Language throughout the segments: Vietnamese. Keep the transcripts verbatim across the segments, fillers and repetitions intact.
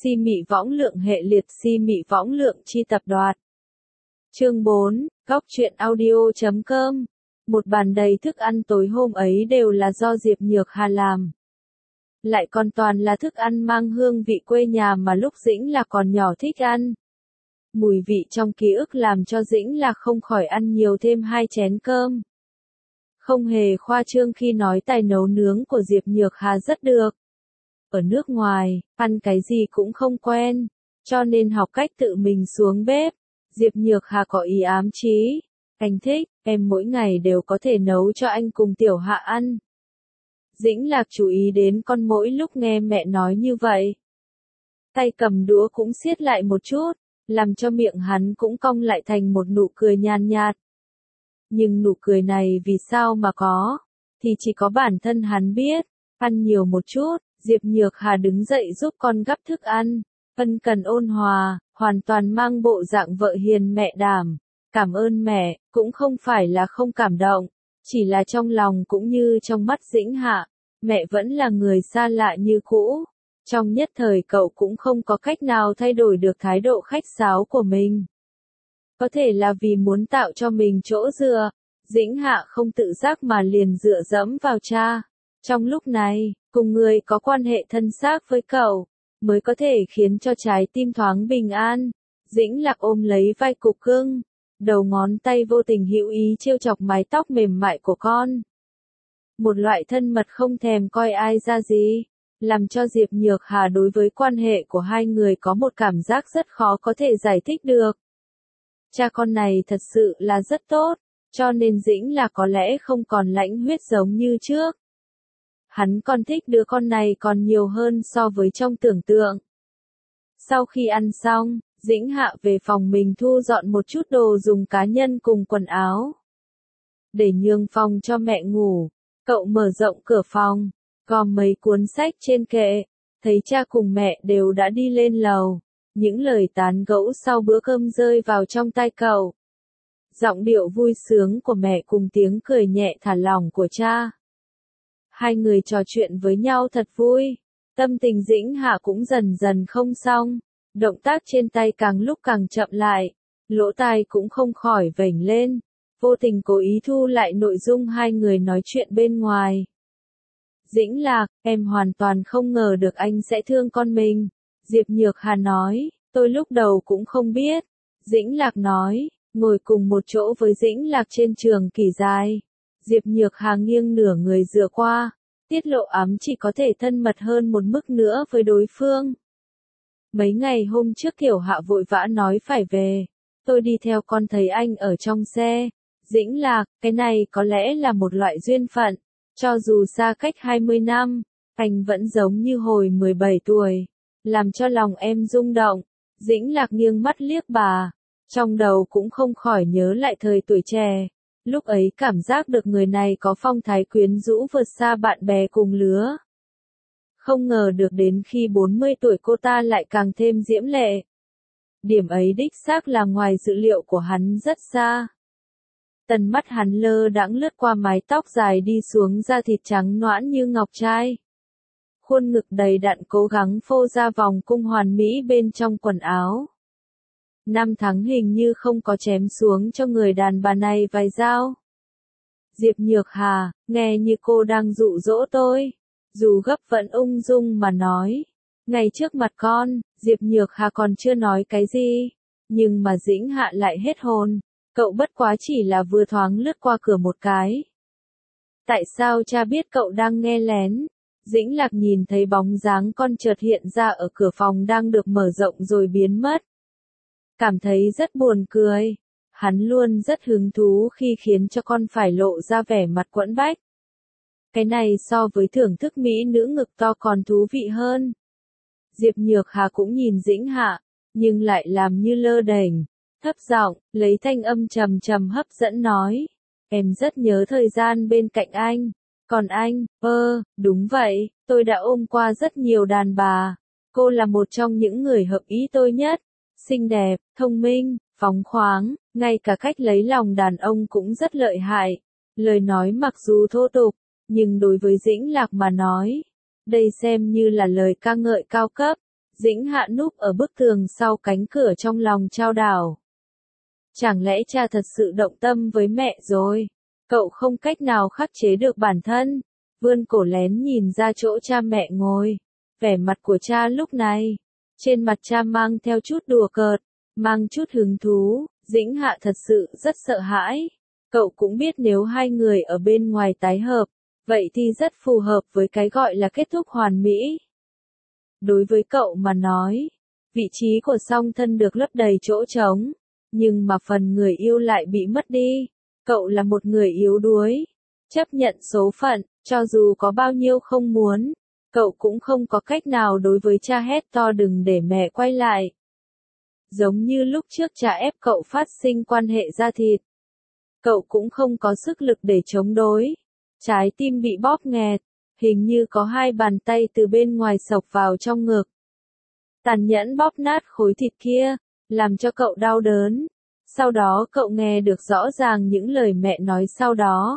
Si mị võng lượng hệ liệt si mị võng lượng chi tập đoạt. Chương bốn, góc truyện audio chấm com. Một bàn đầy thức ăn tối hôm ấy đều là do Diệp Nhược Hà làm. Lại còn toàn là thức ăn mang hương vị quê nhà mà lúc Dĩnh Lạc còn nhỏ thích ăn. Mùi vị trong ký ức làm cho Dĩnh Lạc không khỏi ăn nhiều thêm hai chén cơm. Không hề khoa trương khi nói tài nấu nướng của Diệp Nhược Hà rất được. Ở nước ngoài, ăn cái gì cũng không quen, cho nên học cách tự mình xuống bếp. Diệp Nhược Hà có ý ám chí. Anh thích, em mỗi ngày đều có thể nấu cho anh cùng Tiểu Hạ ăn. Dĩnh Lạc chú ý đến con mỗi lúc nghe mẹ nói như vậy. Tay cầm đũa cũng siết lại một chút, làm cho miệng hắn cũng cong lại thành một nụ cười nhàn nhạt. Nhưng nụ cười này vì sao mà có, thì chỉ có bản thân hắn biết. Ăn nhiều một chút, Diệp Nhược Hà đứng dậy giúp con gắp thức ăn, ân cần ôn hòa, hoàn toàn mang bộ dạng vợ hiền mẹ đảm. Cảm ơn mẹ, cũng không phải là không cảm động, chỉ là trong lòng cũng như trong mắt Dĩnh Hạ, mẹ vẫn là người xa lạ như cũ. Trong nhất thời cậu cũng không có cách nào thay đổi được thái độ khách sáo của mình. Có thể là vì muốn tạo cho mình chỗ dựa, Dĩnh Hạ không tự giác mà liền dựa dẫm vào cha. Trong lúc này, cùng người có quan hệ thân xác với cậu, mới có thể khiến cho trái tim thoáng bình an. Dĩnh Lạc ôm lấy vai cục cưng, đầu ngón tay vô tình hữu ý trêu chọc mái tóc mềm mại của con. Một loại thân mật không thèm coi ai ra gì, làm cho Diệp Nhược Hà đối với quan hệ của hai người có một cảm giác rất khó có thể giải thích được. Cha con này thật sự là rất tốt, cho nên Dĩnh Lạc có lẽ không còn lãnh huyết giống như trước. Hắn còn thích đứa con này còn nhiều hơn so với trong tưởng tượng. Sau khi ăn xong, Dĩnh Hạ về phòng mình thu dọn một chút đồ dùng cá nhân cùng quần áo. Để nhường phòng cho mẹ ngủ, cậu mở rộng cửa phòng, gom mấy cuốn sách trên kệ, thấy cha cùng mẹ đều đã đi lên lầu. Những lời tán gẫu sau bữa cơm rơi vào trong tai cậu. Giọng điệu vui sướng của mẹ cùng tiếng cười nhẹ thả lỏng của cha. Hai người trò chuyện với nhau thật vui. Tâm tình Dĩnh Hạ cũng dần dần không xong. Động tác trên tay càng lúc càng chậm lại. Lỗ tai cũng không khỏi vểnh lên. Vô tình cố ý thu lại nội dung hai người nói chuyện bên ngoài. Dĩnh Lạc, em hoàn toàn không ngờ được anh sẽ thương con mình. Diệp Nhược Hà nói, tôi lúc đầu cũng không biết. Dĩnh Lạc nói, ngồi cùng một chỗ với Dĩnh Lạc trên trường kỳ dài. Diệp Nhược Hà nghiêng nửa người dựa qua, tiết lộ ám chỉ có thể thân mật hơn một mức nữa với đối phương. Mấy ngày hôm trước Tiểu Hạ vội vã nói phải về, tôi đi theo con thấy anh ở trong xe. Dĩnh Lạc, cái này có lẽ là một loại duyên phận, cho dù xa cách hai mươi năm, anh vẫn giống như hồi mười bảy tuổi, làm cho lòng em rung động. Dĩnh Lạc nghiêng mắt liếc bà, trong đầu cũng không khỏi nhớ lại thời tuổi trẻ. Lúc ấy cảm giác được người này có phong thái quyến rũ vượt xa bạn bè cùng lứa. Không ngờ được đến khi bốn mươi tuổi cô ta lại càng thêm diễm lệ. Điểm ấy đích xác là ngoài dự liệu của hắn rất xa. Tầm mắt hắn lơ đãng lướt qua mái tóc dài đi xuống da thịt trắng nõn như ngọc trai. Khuôn ngực đầy đặn cố gắng phô ra vòng cung hoàn mỹ bên trong quần áo. Năm tháng hình như không có chém xuống cho người đàn bà này vài dao. Diệp Nhược Hà, nghe như cô đang dụ dỗ tôi. Dù gấp vẫn ung dung mà nói. Ngay trước mặt con, Diệp Nhược Hà còn chưa nói cái gì. Nhưng mà Dĩnh Hạ lại hết hồn. Cậu bất quá chỉ là vừa thoáng lướt qua cửa một cái. Tại sao cha biết cậu đang nghe lén? Dĩnh Lạc nhìn thấy bóng dáng con chợt hiện ra ở cửa phòng đang được mở rộng rồi biến mất. Cảm thấy rất buồn cười. Hắn luôn rất hứng thú khi khiến cho con phải lộ ra vẻ mặt quẫn bách. Cái này so với thưởng thức mỹ nữ ngực to còn thú vị hơn. Diệp Nhược Hà cũng nhìn Dĩnh Hạ, nhưng lại làm như lơ đễnh, thấp giọng, lấy thanh âm trầm trầm hấp dẫn nói. Em rất nhớ thời gian bên cạnh anh. Còn anh, ơ, đúng vậy, tôi đã ôm qua rất nhiều đàn bà. Cô là một trong những người hợp ý tôi nhất. Xinh đẹp, thông minh, phóng khoáng, ngay cả cách lấy lòng đàn ông cũng rất lợi hại. Lời nói mặc dù thô tục, nhưng đối với Dĩnh Lạc mà nói, đây xem như là lời ca ngợi cao cấp. Dĩnh Hạ núp ở bức tường sau cánh cửa trong lòng trao đảo. Chẳng lẽ cha thật sự động tâm với mẹ rồi? Cậu không cách nào khắc chế được bản thân, vươn cổ lén nhìn ra chỗ cha mẹ ngồi. Vẻ mặt của cha lúc này, trên mặt cha mang theo chút đùa cợt, mang chút hứng thú. Dĩnh Hạ thật sự rất sợ hãi. Cậu cũng biết nếu hai người ở bên ngoài tái hợp, vậy thì rất phù hợp với cái gọi là kết thúc hoàn mỹ. Đối với cậu mà nói, vị trí của song thân được lấp đầy chỗ trống, nhưng mà phần người yêu lại bị mất đi. Cậu là một người yếu đuối, chấp nhận số phận, cho dù có bao nhiêu không muốn, cậu cũng không có cách nào đối với cha hét to đừng để mẹ quay lại. Giống như lúc trước cha ép cậu phát sinh quan hệ da thịt, cậu cũng không có sức lực để chống đối. Trái tim bị bóp nghẹt, hình như có hai bàn tay từ bên ngoài xộc vào trong ngực. Tàn nhẫn bóp nát khối thịt kia, làm cho cậu đau đớn. Sau đó cậu nghe được rõ ràng những lời mẹ nói sau đó.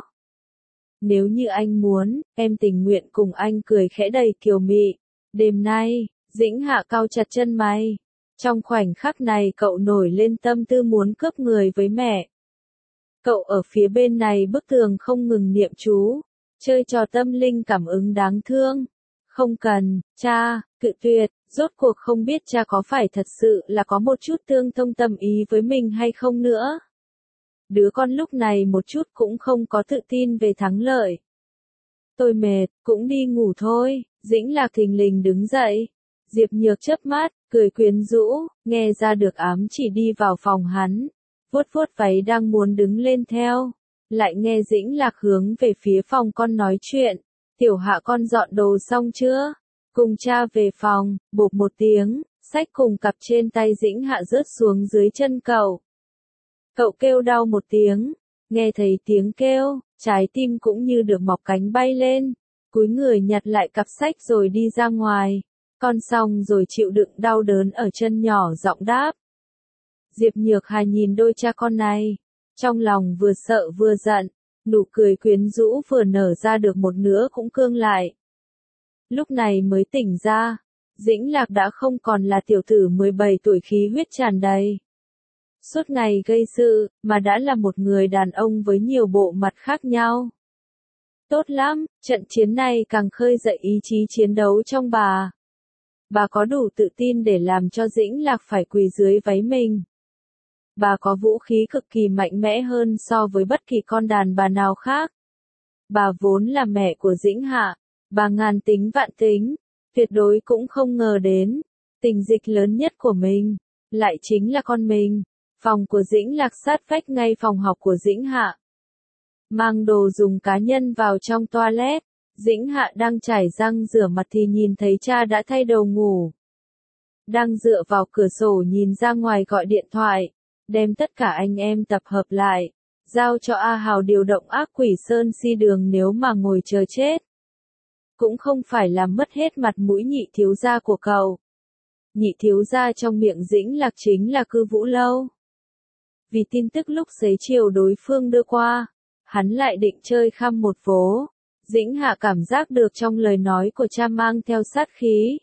Nếu như anh muốn, em tình nguyện cùng anh cười khẽ đầy kiều mị. Đêm nay, Dĩnh Hạ cau chặt chân mày. Trong khoảnh khắc này cậu nổi lên tâm tư muốn cướp người với mẹ. Cậu ở phía bên này bức tường không ngừng niệm chú, chơi trò tâm linh cảm ứng đáng thương. Không cần, cha, cự tuyệt, rốt cuộc không biết cha có phải thật sự là có một chút tương thông tâm ý với mình hay không nữa. Đứa con lúc này một chút cũng không có tự tin về thắng lợi. Tôi mệt, cũng đi ngủ thôi. Dĩnh Lạc thình lình đứng dậy. Diệp Nhược chớp mắt, cười quyến rũ, nghe ra được ám chỉ đi vào phòng hắn. Vuốt vuốt váy đang muốn đứng lên theo. Lại nghe Dĩnh Lạc hướng về phía phòng con nói chuyện. Tiểu Hạ con dọn đồ xong chưa? Cùng cha về phòng, bộp một tiếng, xách cùng cặp trên tay Dĩnh Hạ rớt xuống dưới chân cậu. Cậu kêu đau một tiếng, nghe thấy tiếng kêu, trái tim cũng như được mọc cánh bay lên, cúi người nhặt lại cặp sách rồi đi ra ngoài. Con xong rồi chịu đựng đau đớn ở chân nhỏ giọng đáp. Diệp Nhược Hà nhìn đôi cha con này, trong lòng vừa sợ vừa giận, nụ cười quyến rũ vừa nở ra được một nửa cũng cương lại. Lúc này mới tỉnh ra, Dĩnh Lạc đã không còn là tiểu tử mười bảy tuổi khí huyết tràn đầy. Suốt ngày gây sự, mà đã là một người đàn ông với nhiều bộ mặt khác nhau. Tốt lắm, trận chiến này càng khơi dậy ý chí chiến đấu trong bà. Bà có đủ tự tin để làm cho Dĩnh Lạc phải quỳ dưới váy mình. Bà có vũ khí cực kỳ mạnh mẽ hơn so với bất kỳ con đàn bà nào khác. Bà vốn là mẹ của Dĩnh Hạ, bà ngàn tính vạn tính, tuyệt đối cũng không ngờ đến, tình dịch lớn nhất của mình, lại chính là con mình. Phòng của Dĩnh Lạc sát vách ngay phòng học của Dĩnh Hạ. Mang đồ dùng cá nhân vào trong toilet, Dĩnh Hạ đang chải răng rửa mặt thì nhìn thấy cha đã thay đồ ngủ. Đang dựa vào cửa sổ nhìn ra ngoài gọi điện thoại, đem tất cả anh em tập hợp lại, giao cho A Hào điều động ác quỷ Sơn Si Đường nếu mà ngồi chờ chết. Cũng không phải làm mất hết mặt mũi nhị thiếu gia của cậu. Nhị thiếu gia trong miệng Dĩnh Lạc chính là Cư Vũ Lâu. Vì tin tức lúc xế chiều đối phương đưa qua, hắn lại định chơi khăm một vố. Dĩnh Hạ cảm giác được trong lời nói của cha mang theo sát khí.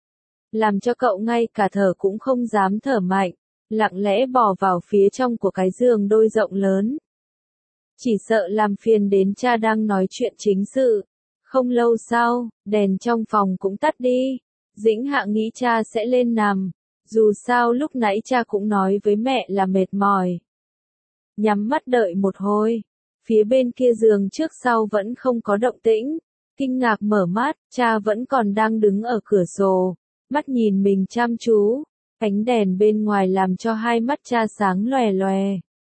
Làm cho cậu ngay cả thở cũng không dám thở mạnh, lặng lẽ bò vào phía trong của cái giường đôi rộng lớn. Chỉ sợ làm phiền đến cha đang nói chuyện chính sự. Không lâu sau, đèn trong phòng cũng tắt đi. Dĩnh Hạ nghĩ cha sẽ lên nằm. Dù sao lúc nãy cha cũng nói với mẹ là mệt mỏi. Nhắm mắt đợi một hồi. Phía bên kia giường trước sau vẫn không có động tĩnh. Kinh ngạc mở mắt, cha vẫn còn đang đứng ở cửa sổ. Mắt nhìn mình chăm chú. Ánh đèn bên ngoài làm cho hai mắt cha sáng lòe lòe.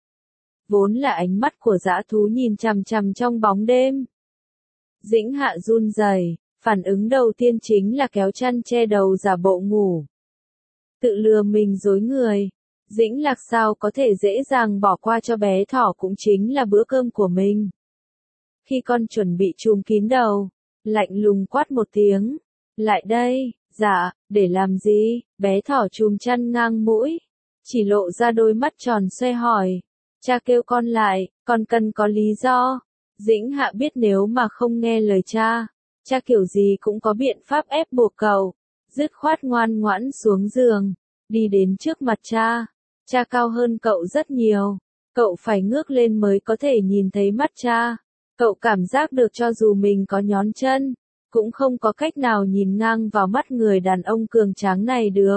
Vốn là ánh mắt của dã thú nhìn chằm chằm trong bóng đêm. Dĩnh Hạ run rẩy, phản ứng đầu tiên chính là kéo chăn che đầu giả bộ ngủ. Tự lừa mình dối người. Dĩnh Lạc sao có thể dễ dàng bỏ qua cho bé thỏ cũng chính là bữa cơm của mình. Khi con chuẩn bị chùm kín đầu, lạnh lùng quát một tiếng. Lại đây, dạ, để làm gì? Bé thỏ chùm chăn ngang mũi, chỉ lộ ra đôi mắt tròn xoe hỏi. Cha kêu con lại, con cần có lý do. Dĩnh Hạ biết nếu mà không nghe lời cha, cha kiểu gì cũng có biện pháp ép buộc cậu. dứt khoát ngoan ngoãn xuống giường, đi đến trước mặt cha. Cha cao hơn cậu rất nhiều, cậu phải ngước lên mới có thể nhìn thấy mắt cha. Cậu cảm giác được cho dù mình có nhón chân, cũng không có cách nào nhìn ngang vào mắt người đàn ông cường tráng này được.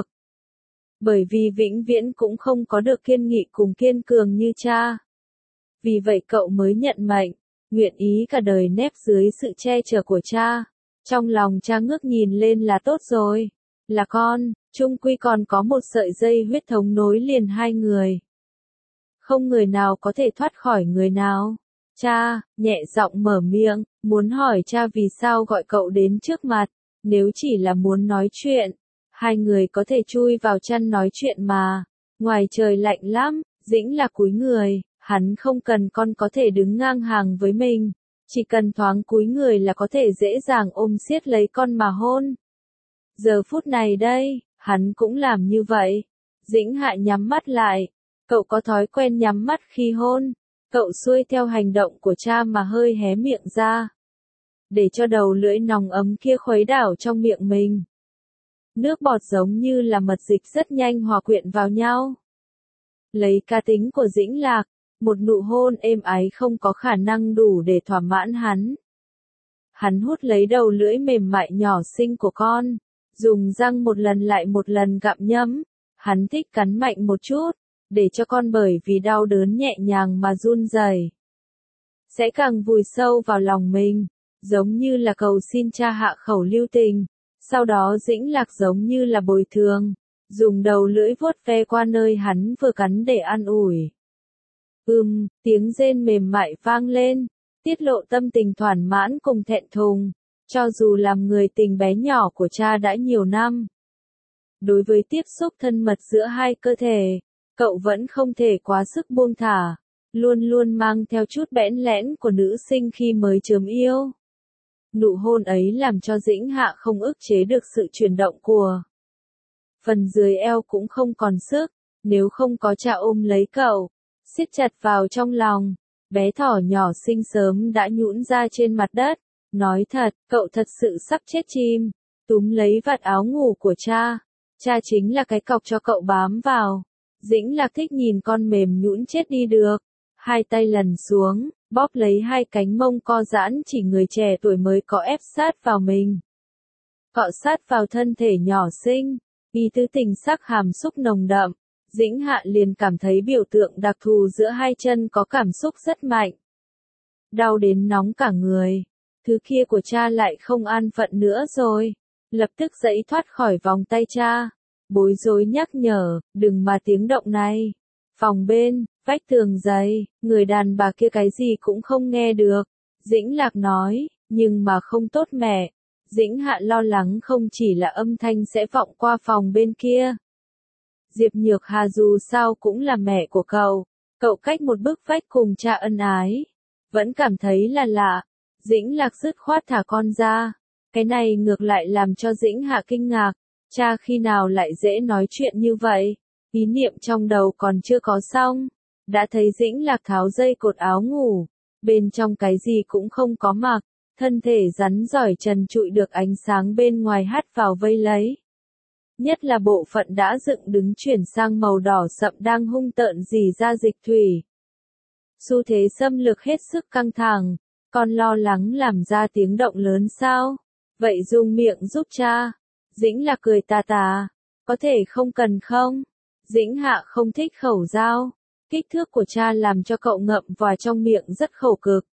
Bởi vì vĩnh viễn cũng không có được kiên nghị cùng kiên cường như cha. Vì vậy cậu mới nhận mệnh, nguyện ý cả đời nép dưới sự che chở của cha. Trong lòng cha ngước nhìn lên là tốt rồi. Là con, chung quy còn có một sợi dây huyết thống nối liền hai người. Không người nào có thể thoát khỏi người nào. Cha, nhẹ giọng mở miệng, muốn hỏi cha vì sao gọi cậu đến trước mặt. Nếu chỉ là muốn nói chuyện, hai người có thể chui vào chăn nói chuyện mà. Ngoài trời lạnh lắm, Dĩnh là cúi người, hắn không cần con có thể đứng ngang hàng với mình. Chỉ cần thoáng cúi người là có thể dễ dàng ôm siết lấy con mà hôn. Giờ phút này đây, hắn cũng làm như vậy. Dĩnh Hạ nhắm mắt lại. Cậu có thói quen nhắm mắt khi hôn. Cậu xuôi theo hành động của cha mà hơi hé miệng ra. Để cho đầu lưỡi nòng ấm kia khuấy đảo trong miệng mình. Nước bọt giống như là mật dịch rất nhanh hòa quyện vào nhau. Lấy cá tính của Dĩnh Lạc, một nụ hôn êm ái không có khả năng đủ để thỏa mãn hắn. Hắn hút lấy đầu lưỡi mềm mại nhỏ xinh của con, dùng răng một lần lại một lần gặm nhấm. Hắn thích cắn mạnh một chút, để cho con bởi vì đau đớn nhẹ nhàng mà run rẩy, sẽ càng vùi sâu vào lòng mình, giống như là cầu xin cha hạ khẩu lưu tình. Sau đó Dĩnh Lạc giống như là bồi thường, dùng đầu lưỡi vuốt ve qua nơi hắn vừa cắn để an ủi. Ừm, tiếng rên mềm mại vang lên, tiết lộ tâm tình thoải mãn cùng thẹn thùng, cho dù làm người tình bé nhỏ của cha đã nhiều năm. Đối với tiếp xúc thân mật giữa hai cơ thể, cậu vẫn không thể quá sức buông thả, luôn luôn mang theo chút bẽn lẽn của nữ sinh khi mới chớm yêu. Nụ hôn ấy làm cho Dĩnh Hạ không ức chế được sự chuyển động của phần dưới eo cũng không còn sức, nếu không có cha ôm lấy cậu, siết chặt vào trong lòng, bé thỏ nhỏ xinh sớm đã nhũn ra trên mặt đất. Nói thật, cậu thật sự sắp chết chim, túm lấy vạt áo ngủ của cha. Cha chính là cái cọc cho cậu bám vào. Dĩnh Lạc thích nhìn con mềm nhũn chết đi được. Hai tay lần xuống, bóp lấy hai cánh mông co giãn chỉ người trẻ tuổi mới có ép sát vào mình. Cọ sát vào thân thể nhỏ xinh, vì tư tình sắc hàm xúc nồng đậm. Dĩnh Hạ liền cảm thấy biểu tượng đặc thù giữa hai chân có cảm xúc rất mạnh. Đau đến nóng cả người. Thứ kia của cha lại không an phận nữa rồi. Lập tức giãy thoát khỏi vòng tay cha. Bối rối nhắc nhở, đừng mà tiếng động này. Phòng bên, vách tường dày, người đàn bà kia cái gì cũng không nghe được. Dĩnh Lạc nói, nhưng mà không tốt mẹ. Dĩnh Hạ lo lắng không chỉ là âm thanh sẽ vọng qua phòng bên kia. Diệp Nhược Hà dù sao cũng là mẹ của cậu. Cậu cách một bức vách cùng cha ân ái. Vẫn cảm thấy là lạ. Dĩnh Lạc dứt khoát thả con ra. Cái này ngược lại làm cho Dĩnh Hạ kinh ngạc. Cha khi nào lại dễ nói chuyện như vậy? Ý niệm trong đầu còn chưa có xong. Đã thấy Dĩnh Lạc tháo dây cột áo ngủ. Bên trong cái gì cũng không có mặc. Thân thể rắn giỏi trần trụi được ánh sáng bên ngoài hắt vào vây lấy. Nhất là bộ phận đã dựng đứng chuyển sang màu đỏ sậm đang hung tợn rỉ ra dịch thủy. Xu thế xâm lược hết sức căng thẳng. Con lo lắng làm ra tiếng động lớn sao? Vậy dùng miệng giúp cha. Dĩnh Lạc cười tà tà. Có thể không cần không? Dĩnh Hạ không thích khẩu dao. Kích thước của cha làm cho cậu ngậm vào trong miệng rất khổ cực.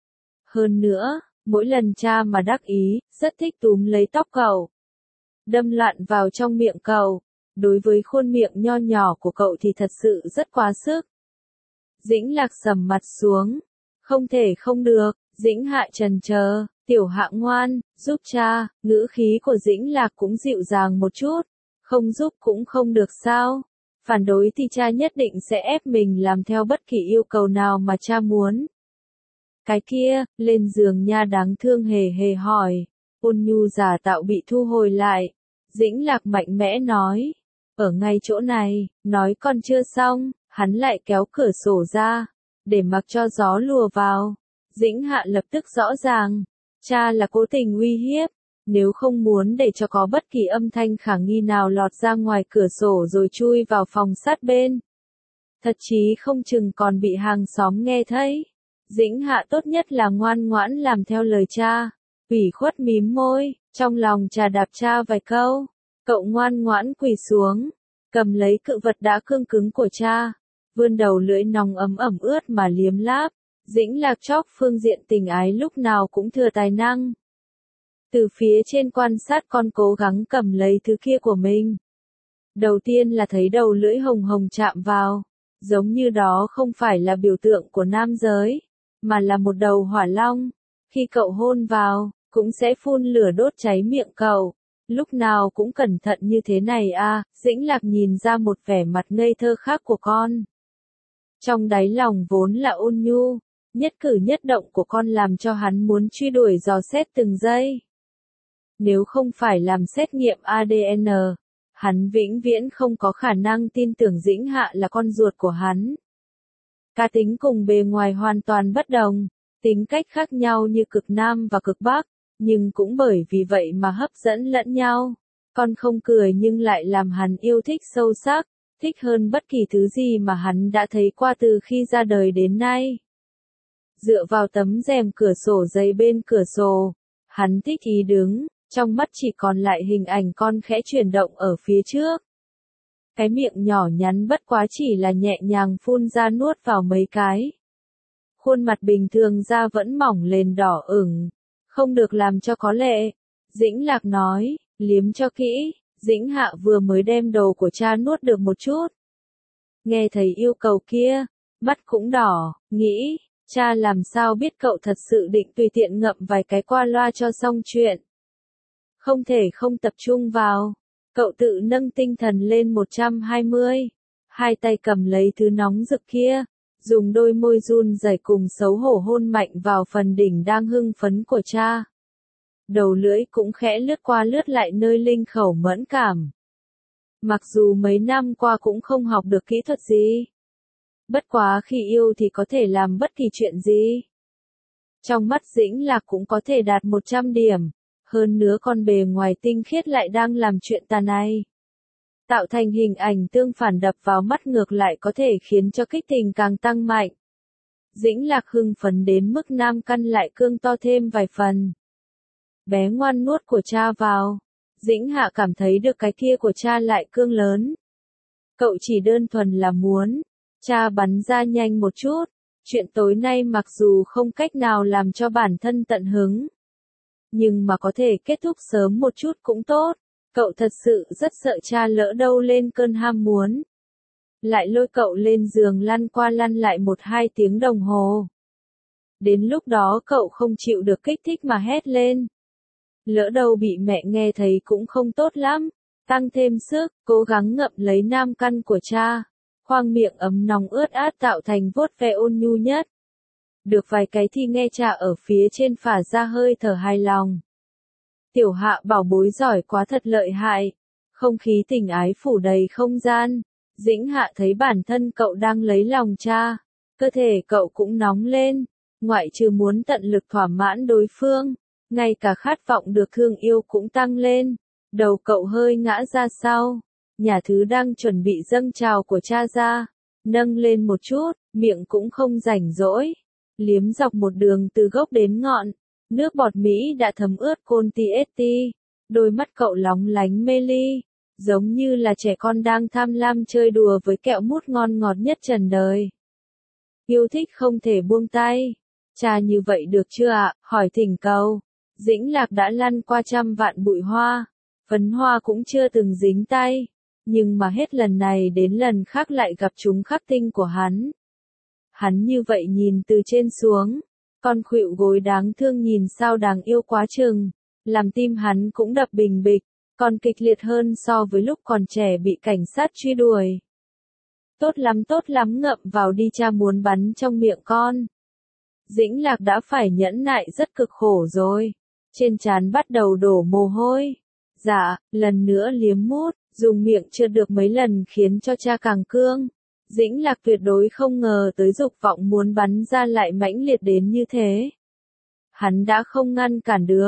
Hơn nữa, mỗi lần cha mà đắc ý, rất thích túm lấy tóc cậu. Đâm loạn vào trong miệng cậu. Đối với khuôn miệng nho nhỏ của cậu thì thật sự rất quá sức. Dĩnh Lạc sầm mặt xuống. Không thể không được. Dĩnh Hạ trần chờ, tiểu Hạ ngoan, giúp cha. Ngữ khí của Dĩnh Lạc cũng dịu dàng một chút. Không giúp cũng không được sao? Phản đối thì cha nhất định sẽ ép mình làm theo bất kỳ yêu cầu nào mà cha muốn. Cái kia, lên giường nha đáng thương hề hề hỏi. Ôn nhu giả tạo bị thu hồi lại. Dĩnh Lạc mạnh mẽ nói. Ở ngay chỗ này, nói con chưa xong, hắn lại kéo cửa sổ ra. Để mặc cho gió lùa vào. Dĩnh Hạ lập tức rõ ràng. Cha là cố tình uy hiếp. Nếu không muốn để cho có bất kỳ âm thanh khả nghi nào lọt ra ngoài cửa sổ rồi chui vào phòng sát bên. Thật chí không chừng còn bị hàng xóm nghe thấy. Dĩnh Hạ tốt nhất là ngoan ngoãn làm theo lời cha. Ủy khuất mím môi, trong lòng trà đạp cha vài câu. Cậu ngoan ngoãn quỳ xuống, cầm lấy cự vật đã cương cứng của cha, vươn đầu lưỡi nóng ấm ẩm ướt mà liếm láp. Dĩnh Lạc chóc phương diện tình ái lúc nào cũng thừa tài năng. Từ phía trên quan sát con cố gắng cầm lấy thứ kia của mình. Đầu tiên là thấy đầu lưỡi hồng hồng chạm vào, giống như đó không phải là biểu tượng của nam giới, mà là một đầu hỏa long. Khi cậu hôn vào, cũng sẽ phun lửa đốt cháy miệng cậu. Lúc nào cũng cẩn thận như thế này à, Dĩnh Lạc nhìn ra một vẻ mặt ngây thơ khác của con. Trong đáy lòng vốn là ôn nhu, nhất cử nhất động của con làm cho hắn muốn truy đuổi dò xét từng giây. Nếu không phải làm xét nghiệm a đê en, hắn vĩnh viễn không có khả năng tin tưởng Dĩnh Hạ là con ruột của hắn. Cá tính cùng bề ngoài hoàn toàn bất đồng, tính cách khác nhau như cực Nam và cực Bắc, nhưng cũng bởi vì vậy mà hấp dẫn lẫn nhau. Con không cười nhưng lại làm hắn yêu thích sâu sắc, thích hơn bất kỳ thứ gì mà hắn đã thấy qua từ khi ra đời đến nay. Dựa vào tấm rèm cửa sổ dày bên cửa sổ, hắn thích ý đứng, trong mắt chỉ còn lại hình ảnh con khẽ chuyển động ở phía trước. Cái miệng nhỏ nhắn bất quá chỉ là nhẹ nhàng phun ra nuốt vào mấy cái. Khuôn mặt bình thường ra vẫn mỏng lên đỏ ửng, không được làm cho có lệ. Dĩnh Lạc nói, liếm cho kỹ. Dĩnh Hạ vừa mới đem đồ của cha nuốt được một chút. Nghe thấy yêu cầu kia, mắt cũng đỏ, nghĩ, cha làm sao biết cậu thật sự định tùy tiện ngậm vài cái qua loa cho xong chuyện. Không thể không tập trung vào. Cậu tự nâng tinh thần lên một trăm hai mươi. Hai tay cầm lấy thứ nóng rực kia, dùng đôi môi run rẩy cùng xấu hổ hôn mạnh vào phần đỉnh đang hưng phấn của cha. Đầu lưỡi cũng khẽ lướt qua lướt lại nơi linh khẩu mẫn cảm. Mặc dù mấy năm qua cũng không học được kỹ thuật gì. Bất quá khi yêu thì có thể làm bất kỳ chuyện gì. Trong mắt Dĩnh Lạc cũng có thể đạt một trăm điểm. Hơn nữa con bề ngoài tinh khiết lại đang làm chuyện tà này. Tạo thành hình ảnh tương phản đập vào mắt ngược lại có thể khiến cho kích tình càng tăng mạnh. Dĩnh Lạc hưng phấn đến mức nam căn lại cương to thêm vài phần. Bé ngoan nuốt của cha vào. Dĩnh Hạ cảm thấy được cái kia của cha lại cương lớn. Cậu chỉ đơn thuần là muốn. Cha bắn ra nhanh một chút. Chuyện tối nay mặc dù không cách nào làm cho bản thân tận hứng. Nhưng mà có thể kết thúc sớm một chút cũng tốt. Cậu thật sự rất sợ cha lỡ đâu lên cơn ham muốn. Lại lôi cậu lên giường lăn qua lăn lại một hai tiếng đồng hồ. Đến lúc đó cậu không chịu được kích thích mà hét lên. Lỡ đâu bị mẹ nghe thấy cũng không tốt lắm. Tăng thêm sức, cố gắng ngậm lấy nam căn của cha. Khoang miệng ấm nóng ướt át tạo thành vuốt ve ôn nhu nhất. Được vài cái thì nghe cha ở phía trên phả ra hơi thở hài lòng. Tiểu Hạ bảo bối giỏi quá thật lợi hại. Không khí tình ái phủ đầy không gian. Dĩnh Hạ thấy bản thân cậu đang lấy lòng cha. Cơ thể cậu cũng nóng lên. Ngoại trừ muốn tận lực thỏa mãn đối phương. Ngay cả khát vọng được thương yêu cũng tăng lên. Đầu cậu hơi ngã ra sau. Nhà thứ đang chuẩn bị dâng trào của cha ra. Nâng lên một chút, miệng cũng không rảnh rỗi. Liếm dọc một đường từ gốc đến ngọn. Nước bọt Mỹ đã thấm ướt côn ti ét ti. Đôi mắt cậu lóng lánh mê ly. Giống như là trẻ con đang tham lam chơi đùa với kẹo mút ngon ngọt nhất trần đời. Yêu thích không thể buông tay. Cha như vậy được chưa ạ? Hỏi thỉnh cầu. Dĩnh Lạc đã lăn qua trăm vạn bụi hoa. Phấn hoa cũng chưa từng dính tay. Nhưng mà hết lần này đến lần khác lại gặp chúng khắc tinh của hắn. Hắn như vậy nhìn từ trên xuống. Con khuỵu gối đáng thương nhìn sao đáng yêu quá chừng. Làm tim hắn cũng đập bình bịch. Còn kịch liệt hơn so với lúc còn trẻ bị cảnh sát truy đuổi. Tốt lắm tốt lắm ngậm vào đi cha muốn bắn trong miệng con. Dĩnh Lạc đã phải nhẫn nại rất cực khổ rồi. Trên trán bắt đầu đổ mồ hôi. Dạ, lần nữa liếm mút, dùng miệng chưa được mấy lần khiến cho cha càng cương. Dĩnh Lạc tuyệt đối không ngờ tới dục vọng muốn bắn ra lại mãnh liệt đến như thế. Hắn đã không ngăn cản được.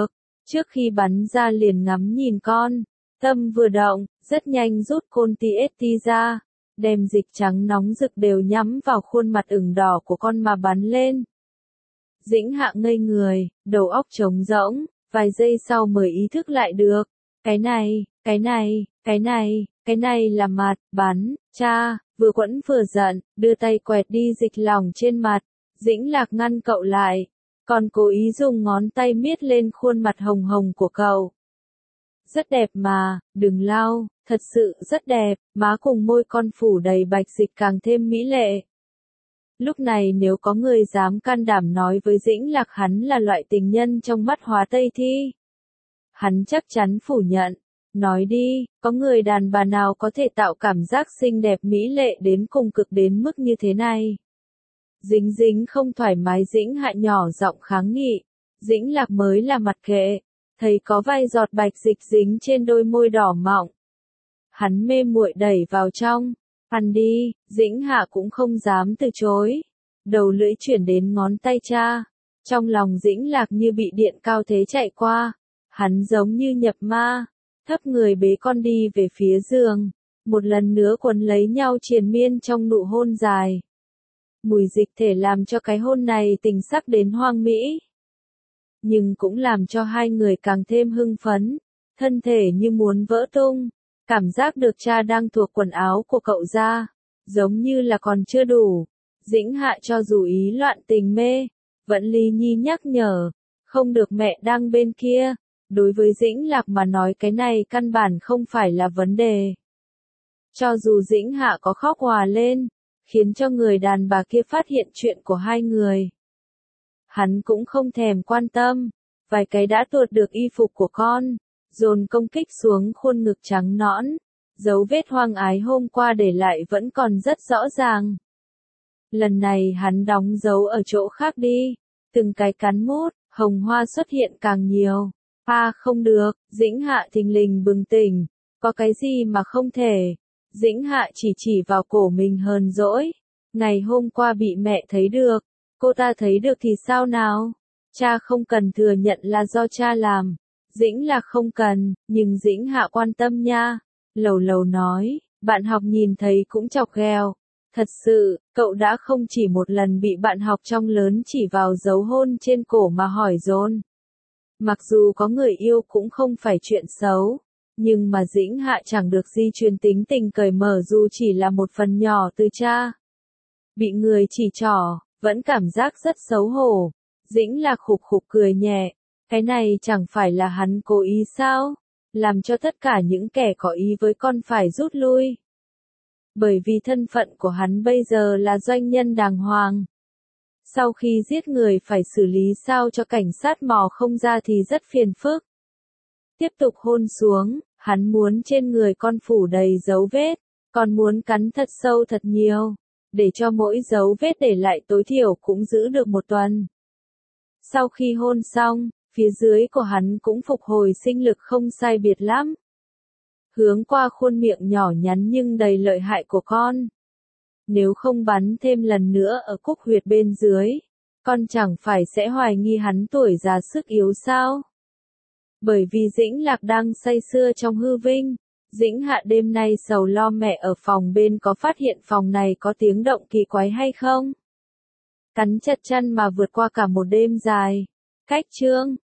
Trước khi bắn ra liền ngắm nhìn con, tâm vừa động, rất nhanh rút côn tê ét tê ra, đem dịch trắng nóng rực đều nhắm vào khuôn mặt ửng đỏ của con mà bắn lên. Dĩnh Hạ ngây người, đầu óc trống rỗng, vài giây sau mới ý thức lại được. Cái này, cái này, cái này, cái này là mặt, bắn, cha, vừa quẫn vừa giận, đưa tay quẹt đi dịch lỏng trên mặt. Dĩnh Lạc ngăn cậu lại, còn cố ý dùng ngón tay miết lên khuôn mặt hồng hồng của cậu. Rất đẹp mà, đừng lau, thật sự rất đẹp, má cùng môi con phủ đầy bạch dịch càng thêm mỹ lệ. Lúc này nếu có người dám can đảm nói với Dĩnh Lạc hắn là loại tình nhân trong mắt Hóa Tây Thi, hắn chắc chắn phủ nhận. Nói đi, có người đàn bà nào có thể tạo cảm giác xinh đẹp mỹ lệ đến cùng cực đến mức như thế này? Dính dính không thoải mái, Dĩnh Hạ nhỏ giọng kháng nghị. Dĩnh Lạc mới là mặt kệ, thấy có vài giọt bạch dịch dính trên đôi môi đỏ mọng. Hắn mê muội đẩy vào trong, ăn đi, Dĩnh Hạ cũng không dám từ chối. Đầu lưỡi chuyển đến ngón tay cha, trong lòng Dĩnh Lạc như bị điện cao thế chạy qua, hắn giống như nhập ma, thấp người bế con đi về phía giường, một lần nữa quấn lấy nhau triền miên trong nụ hôn dài. Mùi dịch thể làm cho cái hôn này tình sắc đến hoang mỹ, nhưng cũng làm cho hai người càng thêm hưng phấn, thân thể như muốn vỡ tung, cảm giác được cha đang thuộc quần áo của cậu ra, giống như là còn chưa đủ. Dĩnh Hạ cho dù ý loạn tình mê, vẫn Ly Nhi nhắc nhở, không được, mẹ đang bên kia. Đối với Dĩnh Lạc mà nói cái này căn bản không phải là vấn đề. Cho dù Dĩnh Hạ có khóc òa lên, khiến cho người đàn bà kia phát hiện chuyện của hai người, hắn cũng không thèm quan tâm, vài cái đã tuột được y phục của con, dồn công kích xuống khuôn ngực trắng nõn, dấu vết hoang ái hôm qua để lại vẫn còn rất rõ ràng. Lần này hắn đóng dấu ở chỗ khác đi, từng cái cắn mút, hồng hoa xuất hiện càng nhiều. À không được, Dĩnh Hạ thình lình bừng tỉnh, có cái gì mà không thể. Dĩnh Hạ chỉ chỉ vào cổ mình hờn dỗi, ngày hôm qua bị mẹ thấy được, cô ta thấy được thì sao nào? Cha không cần thừa nhận là do cha làm. Dĩnh Lạc không cần, nhưng Dĩnh Hạ quan tâm nha. Lầu lầu nói, bạn học nhìn thấy cũng chọc ghẹo. Thật sự, cậu đã không chỉ một lần bị bạn học trong lớn chỉ vào dấu hôn trên cổ mà hỏi dồn. Mặc dù có người yêu cũng không phải chuyện xấu, nhưng mà Dĩnh Hạ chẳng được di truyền tính tình cởi mở dù chỉ là một phần nhỏ từ cha. Bị người chỉ trỏ, vẫn cảm giác rất xấu hổ. Dĩnh Lạc khục khục cười nhẹ, cái này chẳng phải là hắn cố ý sao? Làm cho tất cả những kẻ có ý với con phải rút lui. Bởi vì thân phận của hắn bây giờ là doanh nhân đàng hoàng. Sau khi giết người phải xử lý sao cho cảnh sát mò không ra thì rất phiền phức. Tiếp tục hôn xuống, hắn muốn trên người con phủ đầy dấu vết, còn muốn cắn thật sâu thật nhiều, để cho mỗi dấu vết để lại tối thiểu cũng giữ được một tuần. Sau khi hôn xong, phía dưới của hắn cũng phục hồi sinh lực không sai biệt lắm. Hướng qua khuôn miệng nhỏ nhắn nhưng đầy lợi hại của con. Nếu không bắn thêm lần nữa ở cúc huyệt bên dưới, con chẳng phải sẽ hoài nghi hắn tuổi già sức yếu sao? Bởi vì Dĩnh Lạc đang say sưa trong hư vinh, Dĩnh Hạ đêm nay sầu lo mẹ ở phòng bên có phát hiện phòng này có tiếng động kỳ quái hay không? Cắn chặt chân mà vượt qua cả một đêm dài. Cách chương